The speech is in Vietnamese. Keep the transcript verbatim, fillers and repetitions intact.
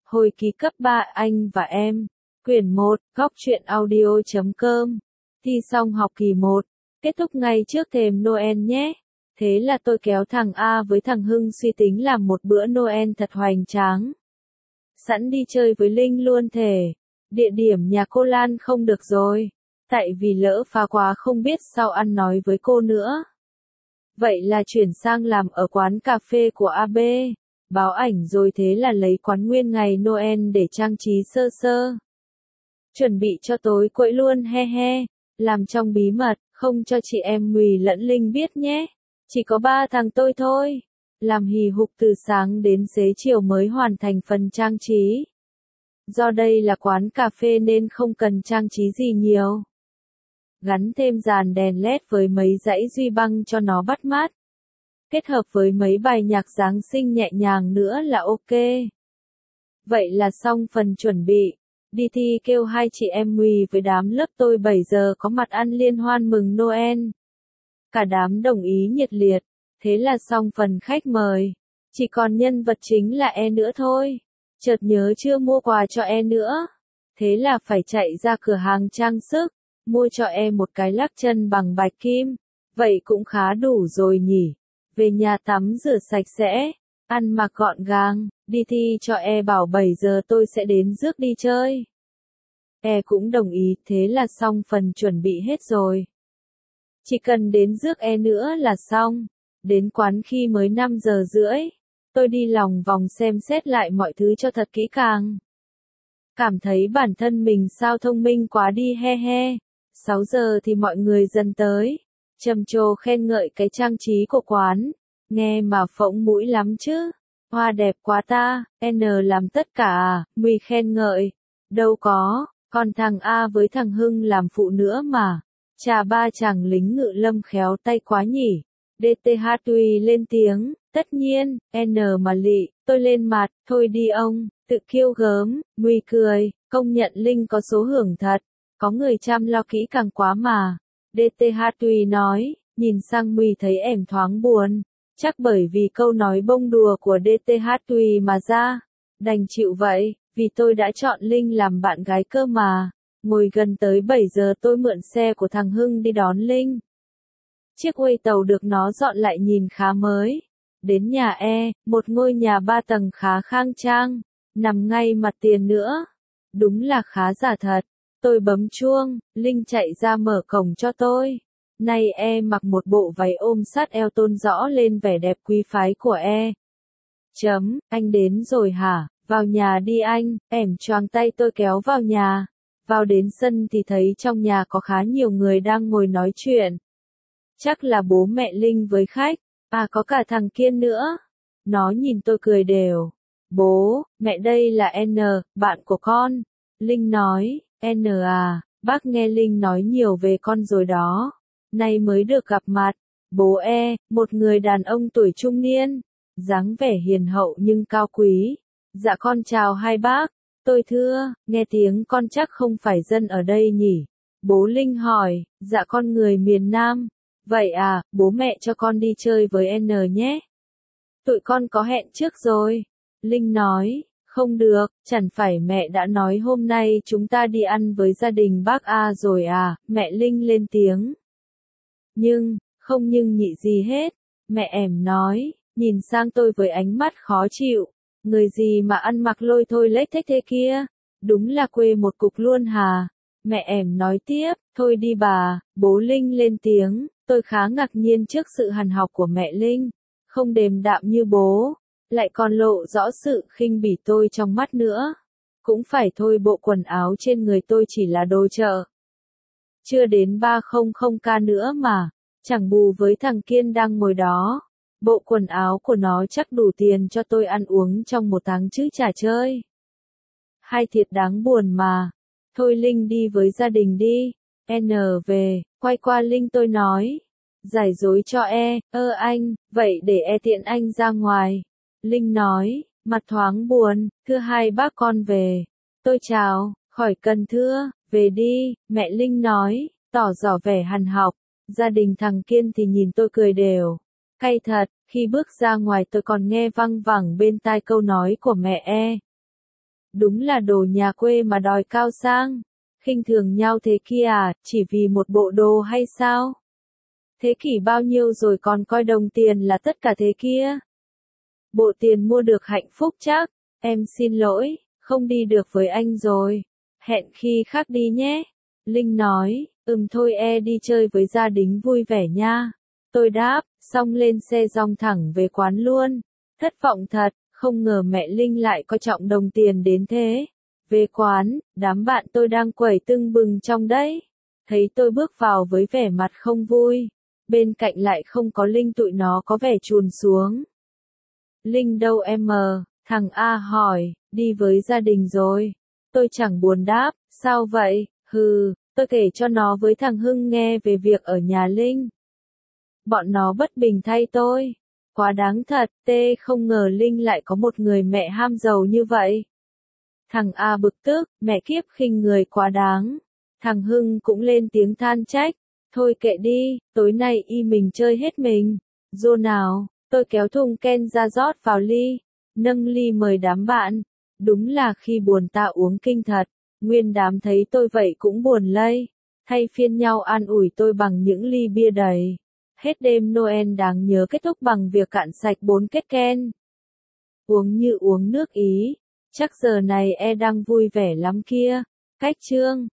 Hồi ký cấp ba Anh và Em. Quyển một, góc truyện audio chấm com. Thi xong học kỳ một, kết thúc ngay trước thềm Noel nhé. Thế là tôi kéo thằng A với thằng Hưng suy tính làm một bữa Noel thật hoành tráng. Sẵn đi chơi với Linh luôn thề. Địa điểm nhà cô Lan không được rồi. Tại vì lỡ phá quá không biết sao ăn nói với cô nữa. Vậy là chuyển sang làm ở quán cà phê của a bê. Báo ảnh rồi thế là lấy quán nguyên ngày Noel để trang trí sơ sơ. Chuẩn bị cho tối quậy luôn he he. Làm trong bí mật, không cho chị em Mùi lẫn Linh biết nhé. Chỉ có ba thằng tôi thôi. Làm hì hục từ sáng đến xế chiều mới hoàn thành phần trang trí. Do đây là quán cà phê nên không cần trang trí gì nhiều. Gắn thêm dàn đèn led với mấy dãy duy băng cho nó bắt mắt. Kết hợp với mấy bài nhạc Giáng sinh nhẹ nhàng nữa là ok. Vậy là xong phần chuẩn bị. Đi thi kêu hai chị em Mùi với đám lớp tôi bảy giờ có mặt ăn liên hoan mừng Noel. Cả đám đồng ý nhiệt liệt. Thế là xong phần khách mời. Chỉ còn nhân vật chính là E nữa thôi. Chợt nhớ chưa mua quà cho E nữa. Thế là phải chạy ra cửa hàng trang sức. Mua cho E một cái lắc chân bằng bạch kim. Vậy cũng khá đủ rồi nhỉ. Về nhà tắm rửa sạch sẽ. Ăn mặc gọn gàng. Đi thi cho E bảo bảy giờ tôi sẽ đến rước đi chơi. E cũng đồng ý. Thế là xong phần chuẩn bị hết rồi. Chỉ cần đến rước E nữa là xong. Đến quán khi mới năm giờ rưỡi. Tôi đi lòng vòng xem xét lại mọi thứ cho thật kỹ càng. Cảm thấy bản thân mình sao thông minh quá đi he he. sáu giờ thì mọi người dần tới. Trầm trồ khen ngợi cái trang trí của quán. Nghe mà phỗng mũi lắm chứ. Hoa đẹp quá ta, N làm tất cả à, Mùi khen ngợi. Đâu có, còn thằng A với thằng Hưng làm phụ nữa mà. Chà ba chàng lính ngự lâm khéo tay quá nhỉ. đê tê hát tùy lên tiếng, tất nhiên, N mà lị, tôi lên mặt, thôi đi ông, tự kiêu gớm, Mùi cười, công nhận Linh có số hưởng thật, có người chăm lo kỹ càng quá mà. đê tê hát tùy nói, nhìn sang Mùi thấy ẻm thoáng buồn, chắc bởi vì câu nói bông đùa của đê tê hát tùy mà ra, đành chịu vậy, vì tôi đã chọn Linh làm bạn gái cơ mà. Ngồi gần tới bảy giờ tôi mượn xe của thằng Hưng đi đón Linh. Chiếc quay tàu được nó dọn lại nhìn khá mới. Đến nhà E, một ngôi nhà ba tầng khá khang trang, nằm ngay mặt tiền nữa. Đúng là khá giả thật. Tôi bấm chuông, Linh chạy ra mở cổng cho tôi. Nay E mặc một bộ váy ôm sát eo tôn rõ lên vẻ đẹp quý phái của E. Chấm, anh đến rồi hả? Vào nhà đi anh, ẻm choàng tay tôi kéo vào nhà. Vào đến sân thì thấy trong nhà có khá nhiều người đang ngồi nói chuyện. Chắc là bố mẹ Linh với khách, à có cả thằng Kiên nữa. Nó nhìn tôi cười đều. Bố, mẹ đây là N, bạn của con. Linh nói, N à, bác nghe Linh nói nhiều về con rồi đó. Nay mới được gặp mặt. Bố E, một người đàn ông tuổi trung niên. Dáng vẻ hiền hậu nhưng cao quý. Dạ con chào hai bác. Tôi thưa, nghe tiếng con chắc không phải dân ở đây nhỉ? Bố Linh hỏi, dạ con người miền Nam. Vậy à, bố mẹ cho con đi chơi với N nhé. Tụi con có hẹn trước rồi. Linh nói, không được, chẳng phải mẹ đã nói hôm nay chúng ta đi ăn với gia đình bác A rồi à, mẹ Linh lên tiếng. Nhưng, không nhưng nhị gì hết, mẹ ẻm nói, nhìn sang tôi với ánh mắt khó chịu. Người gì mà ăn mặc lôi thôi lết thếch thế kia, đúng là quê một cục luôn hà. Mẹ ẻm nói tiếp, thôi đi bà, bố Linh lên tiếng, tôi khá ngạc nhiên trước sự hằn học của mẹ Linh, không đềm đạm như bố, lại còn lộ rõ sự khinh bỉ tôi trong mắt nữa. Cũng phải thôi bộ quần áo trên người tôi chỉ là đồ chợ. Chưa đến ba trăm k nữa mà, chẳng bù với thằng Kiên đang ngồi đó. Bộ quần áo của nó chắc đủ tiền cho tôi ăn uống trong một tháng chứ chả chơi. Hai thiệt đáng buồn mà. Thôi Linh đi với gia đình đi. N về, quay qua Linh tôi nói. Giải dối cho E, ơ anh, vậy để E tiện anh ra ngoài. Linh nói, mặt thoáng buồn, thưa hai bác con về. Tôi chào, khỏi cần thưa, về đi, mẹ Linh nói, tỏ rõ vẻ hằn học. Gia đình thằng Kiên thì nhìn tôi cười đều. Cay thật, khi bước ra ngoài tôi còn nghe văng vẳng bên tai câu nói của mẹ E. Đúng là đồ nhà quê mà đòi cao sang. Khinh thường nhau thế kia à, chỉ vì một bộ đồ hay sao? Thế kỷ bao nhiêu rồi còn coi đồng tiền là tất cả thế kia? Bộ tiền mua được hạnh phúc chắc. Em xin lỗi, không đi được với anh rồi. Hẹn khi khác đi nhé. Linh nói, ừm thôi e đi chơi với gia đình vui vẻ nha. Tôi đáp, xong lên xe dong thẳng về quán luôn. Thất vọng thật, không ngờ mẹ Linh lại coi trọng đồng tiền đến thế. Về quán, đám bạn tôi đang quẩy tưng bừng trong đấy. Thấy tôi bước vào với vẻ mặt không vui. Bên cạnh lại không có Linh, tụi nó có vẻ chùn xuống. Linh đâu em mờ? Thằng A hỏi, đi với gia đình rồi. Tôi chẳng buồn đáp, sao vậy? Hừ, tôi kể cho nó với thằng Hưng nghe về việc ở nhà Linh. Bọn nó bất bình thay tôi. Quá đáng thật, tê không ngờ Linh lại có một người mẹ ham giàu như vậy. Thằng A bực tức, mẹ kiếp khinh người quá đáng. Thằng Hưng cũng lên tiếng than trách. Thôi kệ đi, tối nay y mình chơi hết mình. Dô nào, tôi kéo thùng Ken ra rót vào ly. Nâng ly mời đám bạn. Đúng là khi buồn ta uống kinh thật. Nguyên đám thấy tôi vậy cũng buồn lây. Thay phiên nhau an ủi tôi bằng những ly bia đầy. Hết đêm Noel đáng nhớ kết thúc bằng việc cạn sạch bốn kết Ken. Uống như uống nước Ý. Chắc giờ này e đang vui vẻ lắm kia. Cách chương